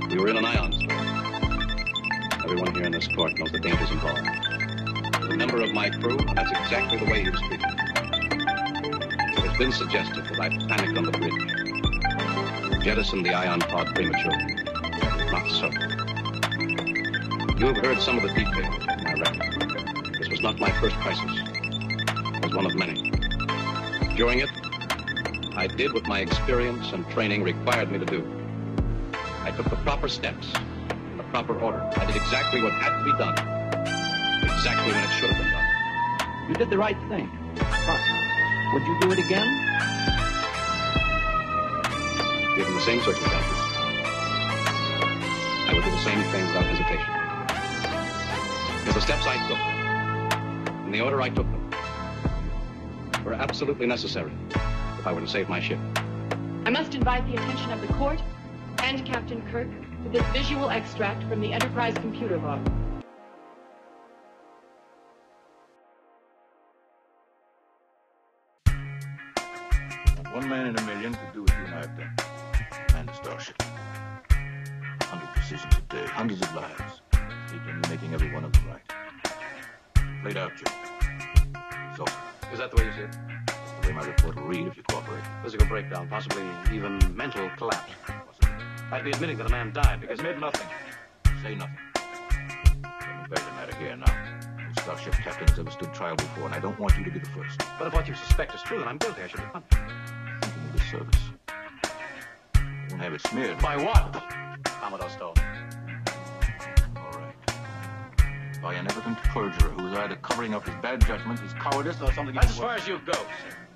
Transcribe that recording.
We were in an ion storm. Everyone here in this court knows the dangers involved. As a member of my crew, that's exactly the way he was treated. It has been suggested that I panicked on the bridge, jettisoned the ion pod prematurely. Not so. You have heard some of the details of my record. This was not my first crisis. It was one of many. During it, I did what my experience and training required me to do. I took the proper steps in the proper order. I did exactly what had to be done, exactly when it should have been done. You did the right thing. But would you do it again? Given the same circumstances, I would do the same thing without hesitation. Because the steps I took, in the order I took them, were absolutely necessary if I were to save my ship. I must invite the attention of the court and Captain Kirk to this visual extract from the Enterprise computer log. One man in a million could do what you and I have done. Man a starship. 100 decisions a day, hundreds of lives. Even making every one of them right. Played out, Joe. Exhausted. Is that the way you see it? The way my report will read if you cooperate. Physical breakdown, possibly even mental collapse. Possibly. I'd be admitting that a man died because... Admit nothing. Say nothing. Doesn't bear the matter here now. No starship captain has ever stood trial before, and I don't want you to be the first. But if what you suspect is true, then I'm guilty. I should be punished. Thinking of the service. I won't have it smeared. By what? Commodore Stone. All right. By an evident perjurer who was either covering up his bad judgment, his cowardice, or something... That's as far as you go, sir.